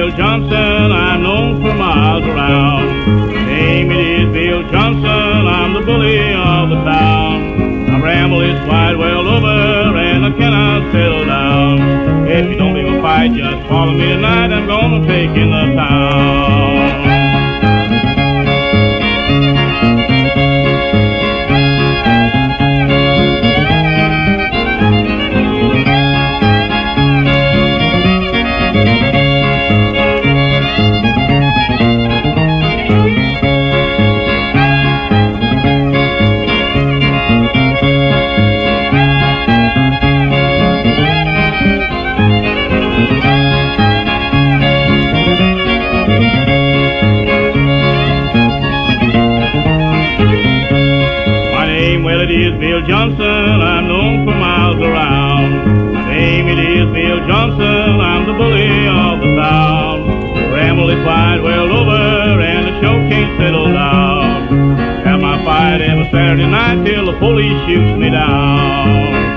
Bill Johnson, I'm known for miles around. My name it is Bill Johnson, I'm the bully of the town. I ramble this wide world over and I cannot settle down. If you don't even fight, just follow me tonight, I'm gonna take in the town. Well, it is Bill Johnson, I'm known for miles around. My name it is Bill Johnson, I'm the bully of the town. Ramble it wide world over and the show can't settle down. Have my fight every Saturday night till the police shoots me down.